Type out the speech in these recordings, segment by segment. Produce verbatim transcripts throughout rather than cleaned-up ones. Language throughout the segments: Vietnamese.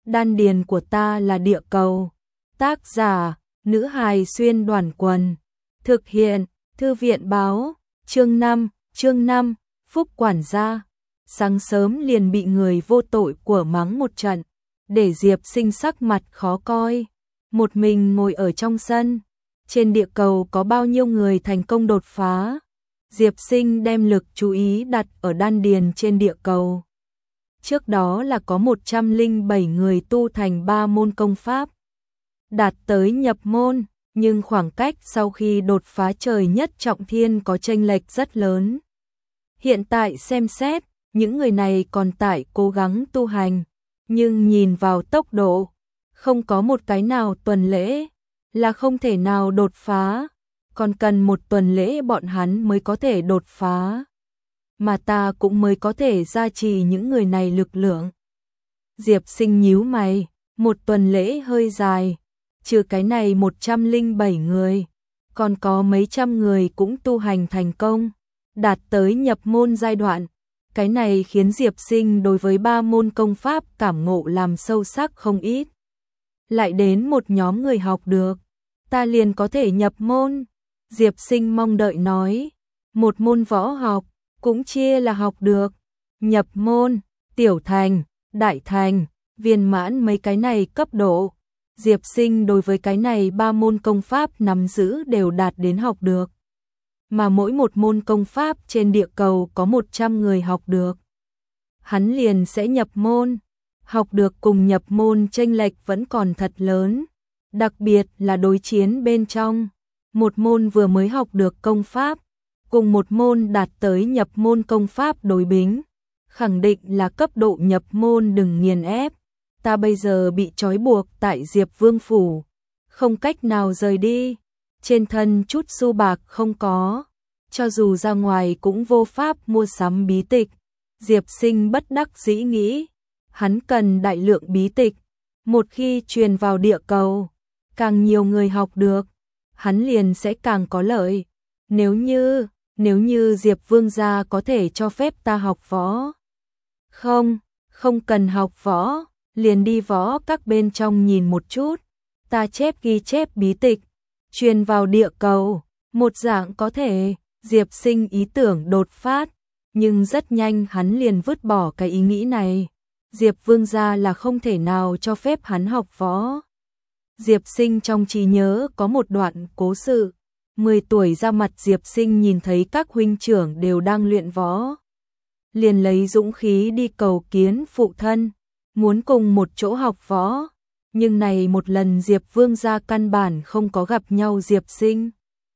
Đan điền của ta là địa cầu. Tác giả, nữ hài xuyên đoàn quần. Thực hiện, thư viện báo, chương năm, chương năm, Phúc quản gia. Sáng sớm liền bị người vô tội của mắng một trận, để Diệp Sinh sắc mặt khó coi. Một mình ngồi ở trong sân, trên địa cầu có bao nhiêu người thành công đột phá. Diệp Sinh đem lực chú ý đặt ở đan điền trên địa cầu. Trước đó là có một trăm lẻ bảy người tu thành ba môn công pháp, đạt tới nhập môn, nhưng khoảng cách sau khi đột phá trời nhất trọng thiên có chênh lệch rất lớn. Hiện tại xem xét, những người này còn tại cố gắng tu hành, nhưng nhìn vào tốc độ, không có một cái nào tuần lễ, là không thể nào đột phá, còn cần một tuần lễ bọn hắn mới có thể đột phá. Mà ta cũng mới có thể gia trì những người này lực lượng. Diệp Sinh nhíu mày, một tuần lễ hơi dài, trừ cái này một trăm lẻ bảy người, còn có mấy trăm người cũng tu hành thành công, đạt tới nhập môn giai đoạn. Cái này khiến Diệp Sinh đối với ba môn công pháp cảm ngộ làm sâu sắc không ít. Lại đến một nhóm người học được, ta liền có thể nhập môn. Diệp Sinh mong đợi nói, một môn võ học, cũng chia là học được, nhập môn, tiểu thành, đại thành, viên mãn mấy cái này cấp độ. Diệp Sinh đối với cái này ba môn công pháp nắm giữ đều đạt đến học được. Mà mỗi một môn công pháp trên địa cầu có một trăm người học được, hắn liền sẽ nhập môn. Học được cùng nhập môn chênh lệch vẫn còn thật lớn, đặc biệt là đối chiến bên trong. Một môn vừa mới học được công pháp, cùng một môn đạt tới nhập môn công pháp đối bính, khẳng định là cấp độ nhập môn đừng nghiền ép. Ta bây giờ bị trói buộc tại Diệp Vương Phủ, không cách nào rời đi, trên thân chút xu bạc không có, cho dù ra ngoài cũng vô pháp mua sắm bí tịch. Diệp Sinh bất đắc dĩ nghĩ, hắn cần đại lượng bí tịch, một khi truyền vào địa cầu, càng nhiều người học được, hắn liền sẽ càng có lợi. Nếu như, nếu như Diệp Vương gia có thể cho phép ta học võ. Không, không cần học võ, liền đi võ các bên trong nhìn một chút, ta chép ghi chép bí tịch, truyền vào địa cầu, một dạng có thể. Diệp Sinh ý tưởng đột phát, nhưng rất nhanh hắn liền vứt bỏ cái ý nghĩ này. Diệp Vương gia là không thể nào cho phép hắn học võ. Diệp Sinh trong trí nhớ có một đoạn cố sự, mười tuổi ra mặt Diệp Sinh nhìn thấy các huynh trưởng đều đang luyện võ, liền lấy dũng khí đi cầu kiến phụ thân, muốn cùng một chỗ học võ, nhưng này một lần Diệp Vương gia căn bản không có gặp nhau Diệp Sinh.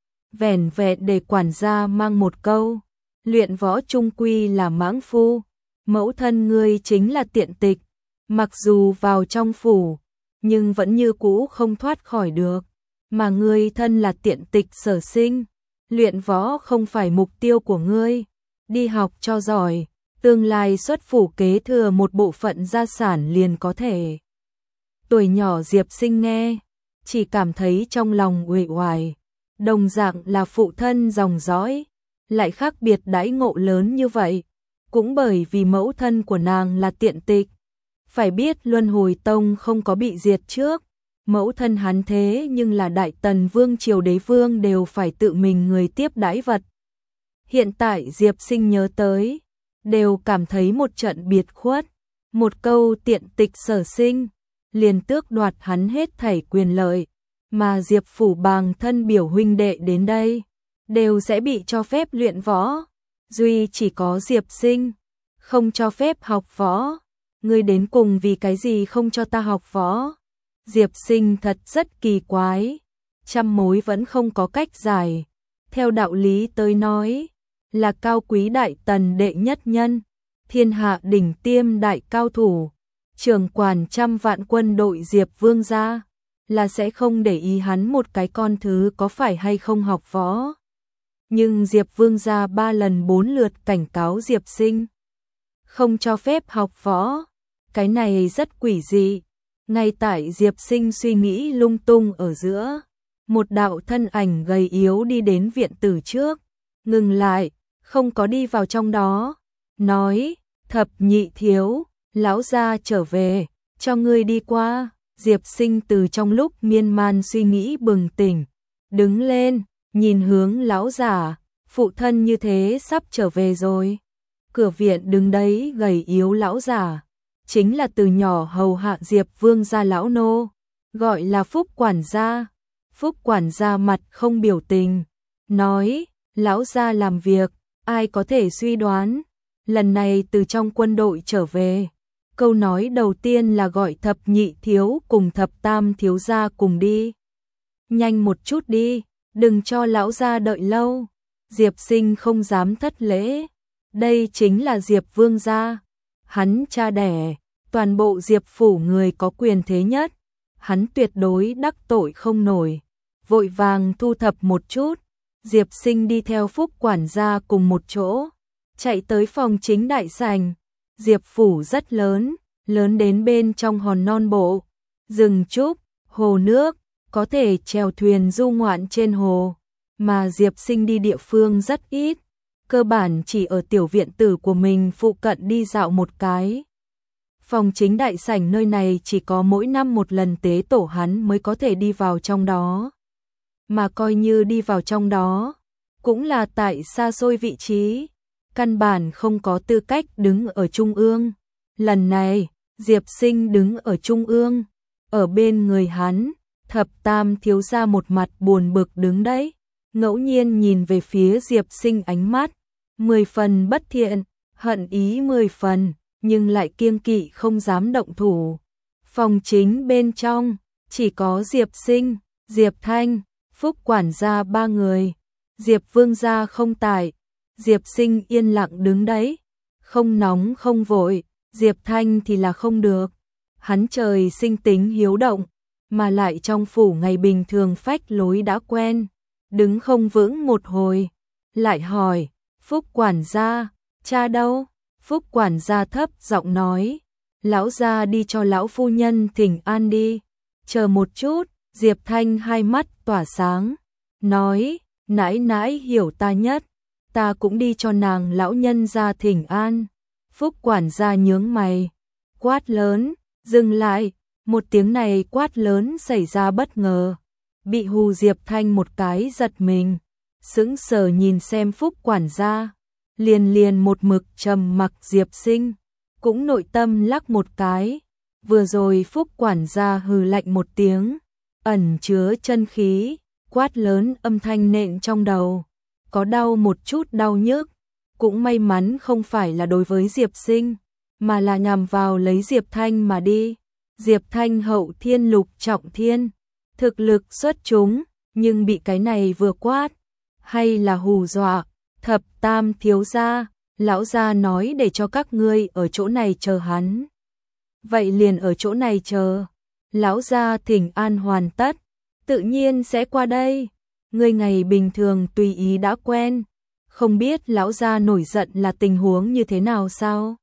Vẻn vẹn để quản gia mang một câu, luyện võ chung quy là mãng phu, mẫu thân ngươi chính là tiện tịch, mặc dù vào trong phủ, nhưng vẫn như cũ không thoát khỏi được, mà ngươi thân là tiện tịch sở sinh, luyện võ không phải mục tiêu của ngươi, đi học cho giỏi, tương lai xuất phủ kế thừa một bộ phận gia sản liền có thể. Tuổi nhỏ Diệp Sinh nghe, chỉ cảm thấy trong lòng uể oải, đồng dạng là phụ thân dòng dõi, lại khác biệt đãi ngộ lớn như vậy, cũng bởi vì mẫu thân của nàng là tiện tịch. Phải biết Luân Hồi Tông không có bị diệt trước, mẫu thân hắn thế nhưng là Đại Tần Vương triều đế vương đều phải tự mình người tiếp đãi vật. Hiện tại Diệp Sinh nhớ tới, đều cảm thấy một trận biệt khuất, một câu tiện tịch sở sinh, liền tước đoạt hắn hết thảy quyền lợi, mà Diệp phủ bàng thân biểu huynh đệ đến đây, đều sẽ bị cho phép luyện võ, duy chỉ có Diệp Sinh, không cho phép học võ. Ngươi đến cùng vì cái gì không cho ta học võ? Diệp Sinh thật rất kỳ quái, trăm mối vẫn không có cách giải. Theo đạo lý tới nói, là cao quý Đại Tần đệ nhất nhân, thiên hạ đỉnh tiêm đại cao thủ, trưởng quản trăm vạn quân đội Diệp Vương gia, là sẽ không để ý hắn một cái con thứ có phải hay không học võ. Nhưng Diệp Vương gia ba lần bốn lượt cảnh cáo Diệp Sinh, không cho phép học võ. Cái này rất quỷ dị. Ngay tại Diệp Sinh suy nghĩ lung tung ở giữa, một đạo thân ảnh gầy yếu đi đến viện tử trước, ngừng lại, không có đi vào trong đó, nói, thập nhị thiếu, lão gia trở về, cho ngươi đi qua. Diệp Sinh từ trong lúc miên man suy nghĩ bừng tỉnh, đứng lên, nhìn hướng lão giả, phụ thân như thế sắp trở về rồi. Cửa viện đứng đấy gầy yếu lão giả, chính là từ nhỏ hầu hạ Diệp Vương gia lão nô, gọi là Phúc quản gia. Phúc quản gia mặt không biểu tình, nói, lão gia làm việc, ai có thể suy đoán, lần này từ trong quân đội trở về. Câu nói đầu tiên là gọi thập nhị thiếu cùng thập tam thiếu gia cùng đi. Nhanh một chút đi, đừng cho lão gia đợi lâu. Diệp Sinh không dám thất lễ. Đây chính là Diệp Vương gia. Hắn cha đẻ, toàn bộ Diệp phủ người có quyền thế nhất. Hắn tuyệt đối đắc tội không nổi. Vội vàng thu thập một chút. Diệp Sinh đi theo Phúc quản gia cùng một chỗ, chạy tới phòng chính đại sảnh. Diệp phủ rất lớn, lớn đến bên trong hòn non bộ, rừng trúc, hồ nước, có thể chèo thuyền du ngoạn trên hồ, mà Diệp Sinh đi địa phương rất ít, cơ bản chỉ ở tiểu viện tử của mình phụ cận đi dạo một cái. Phòng chính đại sảnh nơi này chỉ có mỗi năm một lần tế tổ hắn mới có thể đi vào trong đó. Mà coi như đi vào trong đó, cũng là tại xa xôi vị trí, căn bản không có tư cách đứng ở trung ương. Lần này, Diệp Sinh đứng ở trung ương, ở bên người hắn, thập tam thiếu gia một mặt buồn bực đứng đấy, ngẫu nhiên nhìn về phía Diệp Sinh ánh mắt, mười phần bất thiện, hận ý mười phần, nhưng lại kiêng kỵ không dám động thủ. Phòng chính bên trong, chỉ có Diệp Sinh, Diệp Thanh, Phúc quản gia ba người, Diệp Vương gia không tại. Diệp Sinh yên lặng đứng đấy, không nóng không vội, Diệp Thanh thì là không được. Hắn trời sinh tính hiếu động, mà lại trong phủ ngày bình thường phách lối đã quen, đứng không vững một hồi, lại hỏi, Phúc quản gia, cha đâu? Phúc quản gia thấp giọng nói, lão gia đi cho lão phu nhân thỉnh an đi. Chờ một chút, Diệp Thanh hai mắt tỏa sáng, nói, nãi nãi hiểu ta nhất. Ta cũng đi cho nàng lão nhân ra thỉnh an. Phúc quản gia nhướng mày, quát lớn, dừng lại. Một tiếng này quát lớn xảy ra bất ngờ, bị hù Diệp Thanh một cái giật mình, sững sờ nhìn xem Phúc quản gia, liền liền một mực trầm mặc. Diệp Sinh cũng nội tâm lắc một cái. Vừa rồi Phúc quản gia hừ lạnh một tiếng, ẩn chứa chân khí, quát lớn âm thanh nện trong đầu. Có đau một chút đau nhức, cũng may mắn không phải là đối với Diệp Sinh, mà là nhằm vào lấy Diệp Thanh mà đi. Diệp Thanh hậu thiên lục trọng thiên, thực lực xuất chúng, nhưng bị cái này vừa quát, hay là hù dọa. Thập tam thiếu gia, lão gia nói để cho các ngươi ở chỗ này chờ hắn. Vậy liền ở chỗ này chờ, lão gia thỉnh an hoàn tất, tự nhiên sẽ qua đây. Ngươi ngày bình thường tùy ý đã quen, không biết lão gia nổi giận là tình huống như thế nào sao?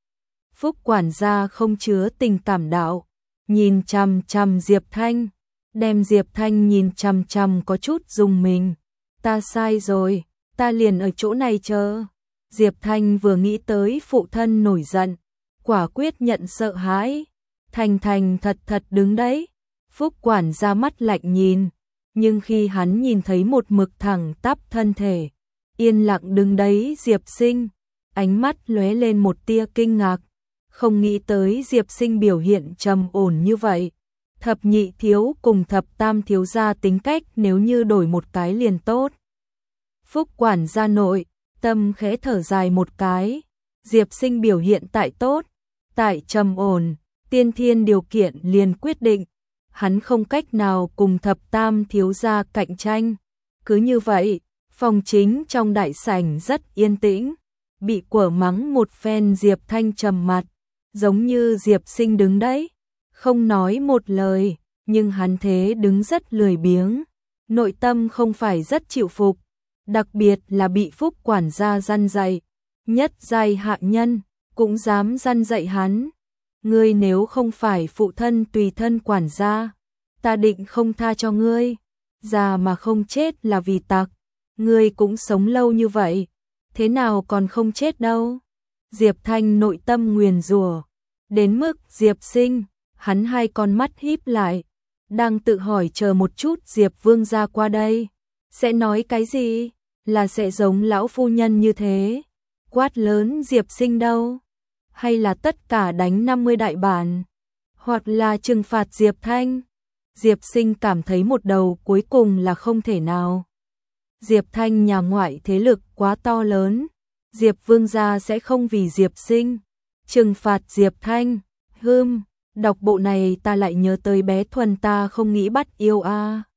Phúc quản gia không chứa tình cảm đạo, nhìn chằm chằm Diệp Thanh, đem Diệp Thanh nhìn chằm chằm có chút dùng mình. Ta sai rồi, ta liền ở chỗ này chờ. Diệp Thanh vừa nghĩ tới phụ thân nổi giận, quả quyết nhận sợ hãi, thành thành thật thật đứng đấy. Phúc quản gia mắt lạnh nhìn, nhưng khi hắn nhìn thấy một mực thẳng tắp thân thể, yên lặng đứng đấy Diệp Sinh, ánh mắt lóe lên một tia kinh ngạc, không nghĩ tới Diệp Sinh biểu hiện trầm ổn như vậy. Thập nhị thiếu cùng thập tam thiếu gia tính cách nếu như đổi một cái liền tốt. Phúc quản gia nội tâm khẽ thở dài một cái, Diệp Sinh biểu hiện tại tốt, tại trầm ổn, tiên thiên điều kiện liền quyết định, hắn không cách nào cùng thập tam thiếu gia cạnh tranh. Cứ như vậy, phòng chính trong đại sảnh rất yên tĩnh, bị quở mắng một phen. Diệp Thanh trầm mặt, giống như Diệp Sinh đứng đấy, không nói một lời, nhưng hắn thế đứng rất lười biếng, nội tâm không phải rất chịu phục, đặc biệt là bị Phúc quản gia răn dạy, nhất giai hạ nhân cũng dám răn dạy hắn. Ngươi nếu không phải phụ thân tùy thân quản gia, ta định không tha cho ngươi, già mà không chết là vì tặc. Ngươi cũng sống lâu như vậy, thế nào còn không chết đâu. Diệp Thanh nội tâm nguyền rủa, đến mức Diệp Sinh, Hắn hai con mắt híp lại, đang tự hỏi chờ một chút Diệp Vương gia qua đây, sẽ nói cái gì? Là sẽ giống lão phu nhân như thế, quát lớn Diệp Sinh đâu? Hay là tất cả đánh năm mươi đại bản? Hoặc là trừng phạt Diệp Thanh? Diệp Sinh cảm thấy một đầu cuối cùng là không thể nào. Diệp Thanh nhà ngoại thế lực quá to lớn, Diệp Vương gia sẽ không vì Diệp Sinh trừng phạt Diệp Thanh. Hừm, đọc bộ này ta lại nhớ tới bé Thuần ta không nghĩ bắt yêu a.